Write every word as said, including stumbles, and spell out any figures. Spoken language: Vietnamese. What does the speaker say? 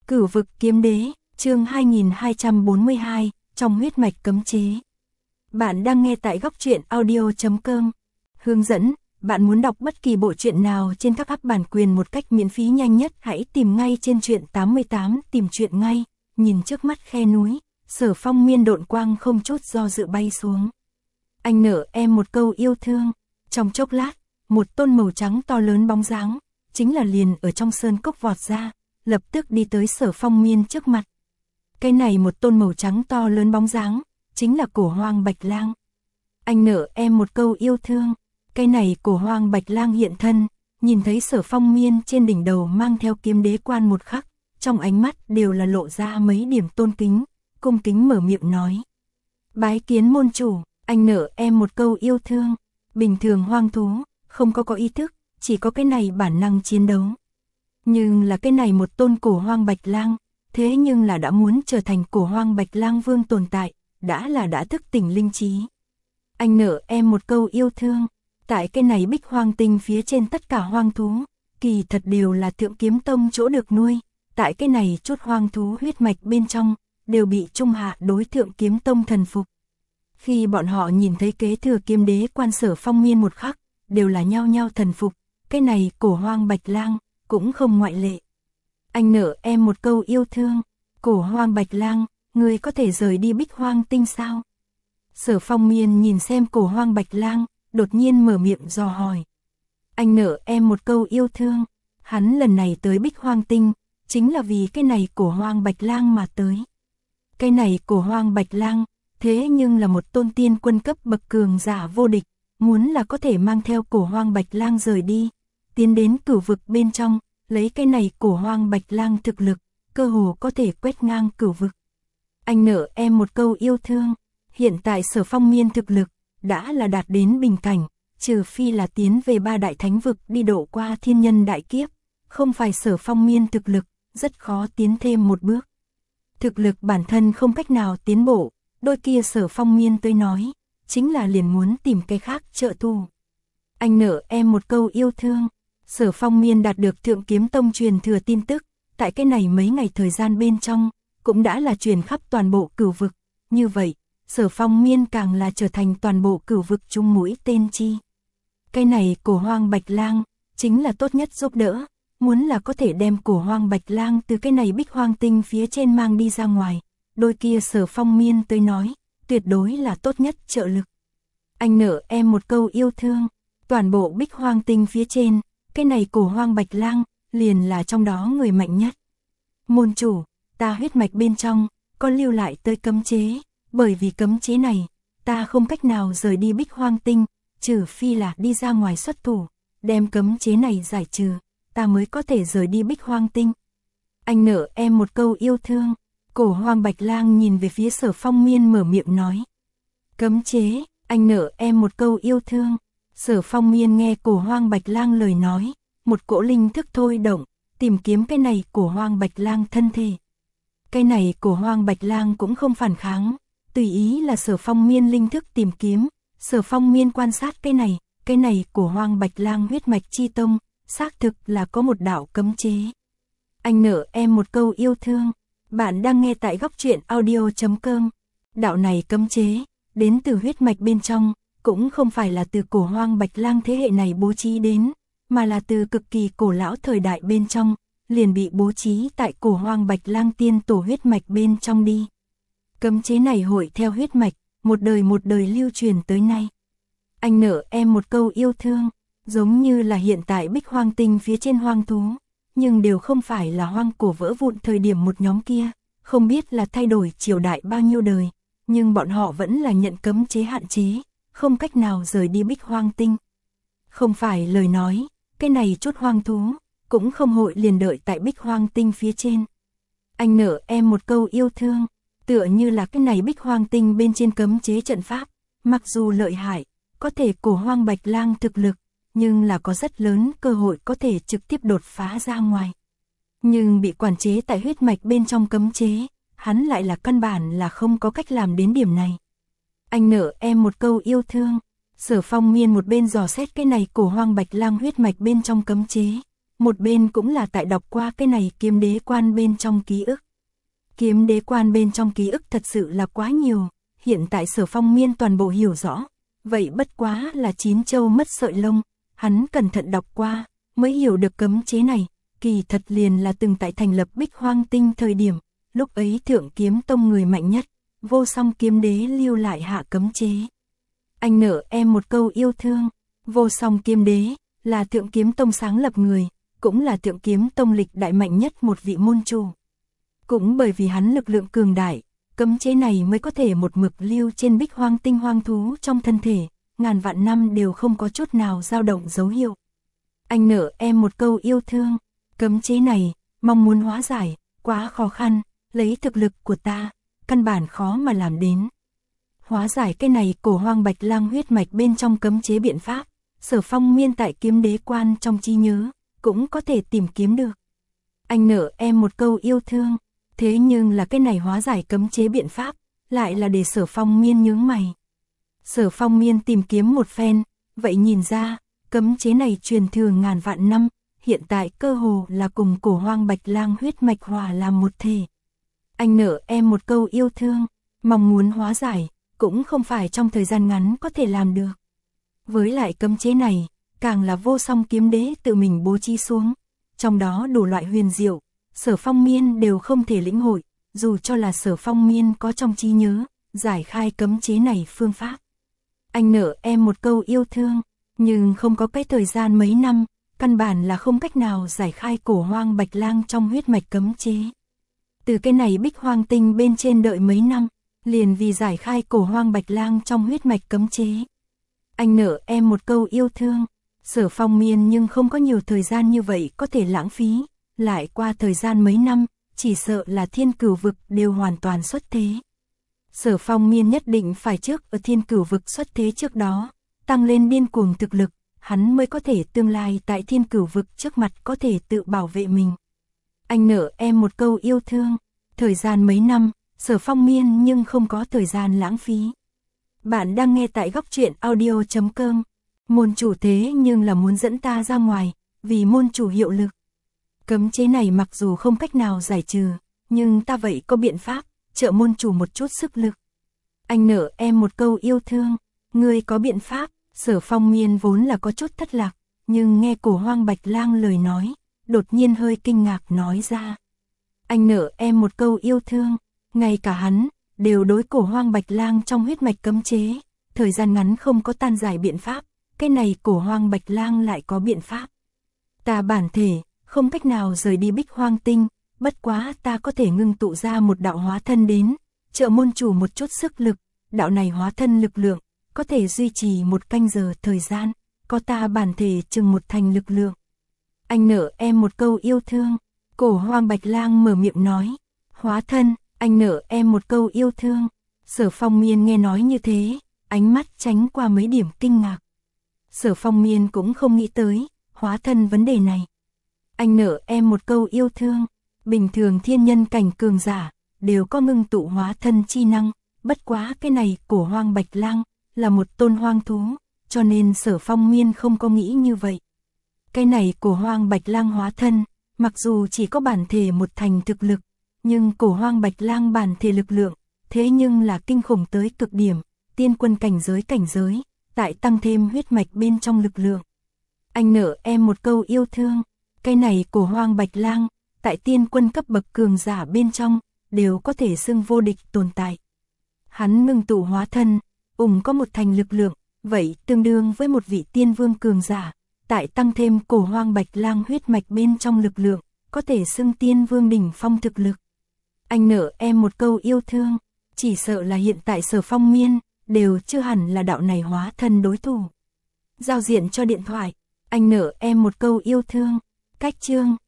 Cửu vực kiếm đế, chương hai nghìn hai trăm bốn mươi hai, trong huyết mạch cấm chế. Bạn đang nghe tại góc truyện audio chấm com. Hướng dẫn, bạn muốn đọc bất kỳ bộ truyện nào trên các app bản quyền một cách miễn phí nhanh nhất, hãy tìm ngay trên truyện tám mươi tám, tìm truyện ngay. Nhìn trước mắt khe núi, Sở Phong miên độn quang không chút do dự bay xuống. Anh nở em một câu yêu thương. Trong chốc lát, một tôn màu trắng to lớn bóng dáng, chính là liền ở trong sơn cốc vọt ra, lập tức đi tới Sở Phong miên trước mặt. Cái này một tôn màu trắng to lớn bóng dáng, chính là Cổ Hoang Bạch Lang. Anh nở em một câu yêu thương. Cái này Cổ Hoang Bạch Lang hiện thân, nhìn thấy Sở Phong miên trên đỉnh đầu mang theo kiếm đế quan một khắc, trong ánh mắt đều là lộ ra mấy điểm tôn kính, cung kính mở miệng nói: Bái kiến môn chủ. Anh nở em một câu yêu thương. Bình thường hoang thú, không có có ý thức, chỉ có cái này bản năng chiến đấu. Nhưng là cái này một tôn Cổ Hoang Bạch Lang, thế nhưng là đã muốn trở thành Cổ Hoang Bạch Lang vương tồn tại, đã là đã thức tỉnh linh trí. Anh nở em một câu yêu thương. Tại cái này Bích Hoang Tinh phía trên tất cả hoang thú, kỳ thật đều là Thượng Kiếm Tông chỗ được nuôi. Tại cái này chút hoang thú huyết mạch bên trong, đều bị Trung Hạ đối Thượng Kiếm Tông thần phục. Khi bọn họ nhìn thấy kế thừa kiếm đế quan Sở Phong miên một khắc, đều là nhao nhao thần phục. Cái này Cổ Hoang Bạch Lang cũng không ngoại lệ. Anh nở em một câu yêu thương. Cổ Hoang Bạch Lang, ngươi có thể rời đi Bích Hoang Tinh sao? Sở Phong miên nhìn xem Cổ Hoang Bạch Lang, đột nhiên mở miệng dò hỏi. Anh nở em một câu yêu thương. Hắn lần này tới Bích Hoang Tinh, chính là vì cái này Cổ Hoang Bạch Lang mà tới. Cái này Cổ Hoang Bạch Lang, thế nhưng là một tôn tiên quân cấp bậc cường giả vô địch, muốn là có thể mang theo Cổ Hoang Bạch Lang rời đi, tiến đến cửu vực bên trong, lấy cái này Cổ Hoang Bạch Lang thực lực, cơ hồ có thể quét ngang cửu vực. Anh nở em một câu yêu thương. Hiện tại Sở Phong miên thực lực đã là đạt đến bình cảnh, trừ phi là tiến về ba đại thánh vực đi độ qua thiên nhân đại kiếp, không phải Sở Phong miên thực lực rất khó tiến thêm một bước. Thực lực bản thân không cách nào tiến bộ, đôi kia Sở Phong miên tới nói, chính là liền muốn tìm cái khác trợ thù. Anh nở em một câu yêu thương. Sở Phong miên đạt được Thượng Kiếm Tông truyền thừa tin tức, tại cái này mấy ngày thời gian bên trong, cũng đã là truyền khắp toàn bộ cửu vực. Như vậy, Sở Phong miên càng là trở thành toàn bộ cửu vực chung mũi tên chi. Cái này Cổ Hoang Bạch Lang, chính là tốt nhất giúp đỡ, muốn là có thể đem Cổ Hoang Bạch Lang từ cái này Bích Hoang Tinh phía trên mang đi ra ngoài, đôi kia Sở Phong miên tới nói, tuyệt đối là tốt nhất trợ lực. Anh nở em một câu yêu thương. Toàn bộ Bích Hoang Tinh phía trên, cái này Cổ Hoang Bạch Lang, liền là trong đó người mạnh nhất. Môn chủ, ta huyết mạch bên trong, có lưu lại tới cấm chế, bởi vì cấm chế này, ta không cách nào rời đi Bích Hoang Tinh, trừ phi là đi ra ngoài xuất thủ, đem cấm chế này giải trừ, ta mới có thể rời đi Bích Hoang Tinh. Anh nở em một câu yêu thương. Cổ Hoang Bạch Lang nhìn về phía Sở Phong miên mở miệng nói. Cấm chế. Anh nở em một câu yêu thương. Sở Phong miên nghe Cổ Hoang Bạch Lang lời nói, một cỗ linh thức thôi động, tìm kiếm cái này Cổ Hoang Bạch Lang thân thể. Cái này Cổ Hoang Bạch Lang cũng không phản kháng, tùy ý là Sở Phong miên linh thức tìm kiếm. Sở Phong miên quan sát cái này, cái này Cổ Hoang Bạch Lang huyết mạch chi tông, xác thực là có một đạo cấm chế. Anh nở em một câu yêu thương. Bạn đang nghe tại góc truyện audio chấm com. Đạo này cấm chế, đến từ huyết mạch bên trong, cũng không phải là từ Cổ Hoang Bạch Lang thế hệ này bố trí đến, mà là từ cực kỳ cổ lão thời đại bên trong, liền bị bố trí tại Cổ Hoang Bạch Lang tiên tổ huyết mạch bên trong đi. Cấm chế này hội theo huyết mạch, một đời một đời lưu truyền tới nay. Anh nở em một câu yêu thương, giống như là hiện tại Bích Hoang Tinh phía trên hoang thú, nhưng đều không phải là hoang cổ vỡ vụn thời điểm một nhóm kia, không biết là thay đổi triều đại bao nhiêu đời, nhưng bọn họ vẫn là nhận cấm chế hạn chế, không cách nào rời đi Bích Hoang Tinh. Không phải lời nói, cái này chút hoang thú, cũng không hội liền đợi tại Bích Hoang Tinh phía trên. Anh nở em một câu yêu thương, tựa như là cái này Bích Hoang Tinh bên trên cấm chế trận pháp, mặc dù lợi hại, có thể Cổ Hoang Bạch Lang thực lực, nhưng là có rất lớn cơ hội có thể trực tiếp đột phá ra ngoài. Nhưng bị quản chế tại huyết mạch bên trong cấm chế, hắn lại là căn bản là không có cách làm đến điểm này. Anh nở em một câu yêu thương. Sở Phong miên một bên dò xét cái này Cổ Hoang Bạch Lang huyết mạch bên trong cấm chế, một bên cũng là tại đọc qua cái này kiếm đế quan bên trong ký ức. Kiếm đế quan bên trong ký ức thật sự là quá nhiều, hiện tại Sở Phong Miên toàn bộ hiểu rõ, vậy bất quá là chín châu mất sợi lông, hắn cẩn thận đọc qua, mới hiểu được cấm chế này, kỳ thật liền là từng tại thành lập Bích Hoang Tinh thời điểm, lúc ấy Thượng Kiếm Tông người mạnh nhất, Vô Song kiếm đế lưu lại hạ cấm chế. Anh nợ em một câu yêu thương, Vô Song kiếm đế là Thượng Kiếm Tông sáng lập người, cũng là Thượng Kiếm Tông lịch đại mạnh nhất một vị môn chủ. Cũng bởi vì hắn lực lượng cường đại, cấm chế này mới có thể một mực lưu trên Bích Hoang Tinh hoang thú trong thân thể, ngàn vạn năm đều không có chút nào dao động dấu hiệu. Anh nợ em một câu yêu thương, cấm chế này, mong muốn hóa giải, quá khó khăn, lấy thực lực của ta, căn bản khó mà làm đến. Hóa giải cái này cổ hoang bạch lang huyết mạch bên trong cấm chế biện pháp, Sở Phong Miên tại kiếm đế quan trong trí nhớ, cũng có thể tìm kiếm được. Anh nợ em một câu yêu thương, thế nhưng là cái này hóa giải cấm chế biện pháp, lại là để Sở Phong Miên nhướng mày. Sở Phong Miên tìm kiếm một phen, vậy nhìn ra, cấm chế này truyền thừa ngàn vạn năm, hiện tại cơ hồ là cùng cổ hoang bạch lang huyết mạch hòa làm một thể. Anh nợ em một câu yêu thương, mong muốn hóa giải, cũng không phải trong thời gian ngắn có thể làm được. Với lại cấm chế này, càng là Vô Song kiếm đế tự mình bố trí xuống, trong đó đủ loại huyền diệu, Sở Phong Miên đều không thể lĩnh hội, dù cho là Sở Phong Miên có trong trí nhớ, giải khai cấm chế này phương pháp. Anh nợ em một câu yêu thương, nhưng không có cái thời gian mấy năm, căn bản là không cách nào giải khai cổ hoang bạch lang trong huyết mạch cấm chế. Từ cái này Bích Hoang Tinh bên trên đợi mấy năm, liền vì giải khai cổ hoang bạch lang trong huyết mạch cấm chế. Anh nợ em một câu yêu thương, Sở Phong Miên nhưng không có nhiều thời gian như vậy có thể lãng phí, lại qua thời gian mấy năm, chỉ sợ là Thiên Cửu vực đều hoàn toàn xuất thế. Sở Phong Miên nhất định phải trước ở Thiên Cửu vực xuất thế trước đó, tăng lên điên cuồng thực lực, hắn mới có thể tương lai tại Thiên Cửu vực trước mặt có thể tự bảo vệ mình. Anh nợ em một câu yêu thương, thời gian mấy năm, Sở Phong Miên nhưng không có thời gian lãng phí. Bạn đang nghe tại góc truyện audio chấm com. Môn chủ thế nhưng là muốn dẫn ta ra ngoài, vì môn chủ hiệu lực. Cấm chế này mặc dù không cách nào giải trừ, nhưng ta vậy có biện pháp, trợ môn chủ một chút sức lực. Anh nợ em một câu yêu thương, ngươi có biện pháp. Sở Phong Miên vốn là có chút thất lạc, nhưng nghe cổ hoang bạch lang lời nói, đột nhiên hơi kinh ngạc nói ra. Anh nợ em một câu yêu thương, ngay cả hắn, đều đối cổ hoang bạch lang trong huyết mạch cấm chế, thời gian ngắn không có tan giải biện pháp, cái này cổ hoang bạch lang lại có biện pháp. Ta bản thể, không cách nào rời đi Bích Hoang Tinh, bất quá ta có thể ngưng tụ ra một đạo hóa thân đến, trợ môn chủ một chút sức lực, đạo này hóa thân lực lượng, có thể duy trì một canh giờ thời gian, có ta bản thể chừng một thành lực lượng. Anh nợ em một câu yêu thương, cổ hoang bạch lang mở miệng nói, hóa thân, anh nợ em một câu yêu thương. Sở Phong Miên nghe nói như thế, ánh mắt tránh qua mấy điểm kinh ngạc. Sở Phong Miên cũng không nghĩ tới, hóa thân vấn đề này. Anh nợ em một câu yêu thương, bình thường thiên nhân cảnh cường giả, đều có ngưng tụ hóa thân chi năng, bất quá cái này cổ hoang bạch lang, là một tôn hoang thú, cho nên Sở Phong Miên không có nghĩ như vậy. Cái này cổ hoang bạch lang hóa thân, mặc dù chỉ có bản thể một thành thực lực, nhưng cổ hoang bạch lang bản thể lực lượng, thế nhưng là kinh khủng tới cực điểm, tiên quân cảnh giới cảnh giới, tại tăng thêm huyết mạch bên trong lực lượng. Anh nợ em một câu yêu thương, cái này cổ hoang bạch lang, tại tiên quân cấp bậc cường giả bên trong, đều có thể xưng vô địch tồn tại. Hắn ngưng tụ hóa thân, ủng có một thành lực lượng, vậy tương đương với một vị tiên vương cường giả, tại tăng thêm cổ hoang bạch lang huyết mạch bên trong lực lượng, có thể xưng tiên vương đỉnh phong thực lực. Anh nợ em một câu yêu thương, chỉ sợ là hiện tại Sở Phong Miên, đều chưa hẳn là đạo này hóa thân đối thủ. Giao diện cho điện thoại, anh nợ em một câu yêu thương, cách chương,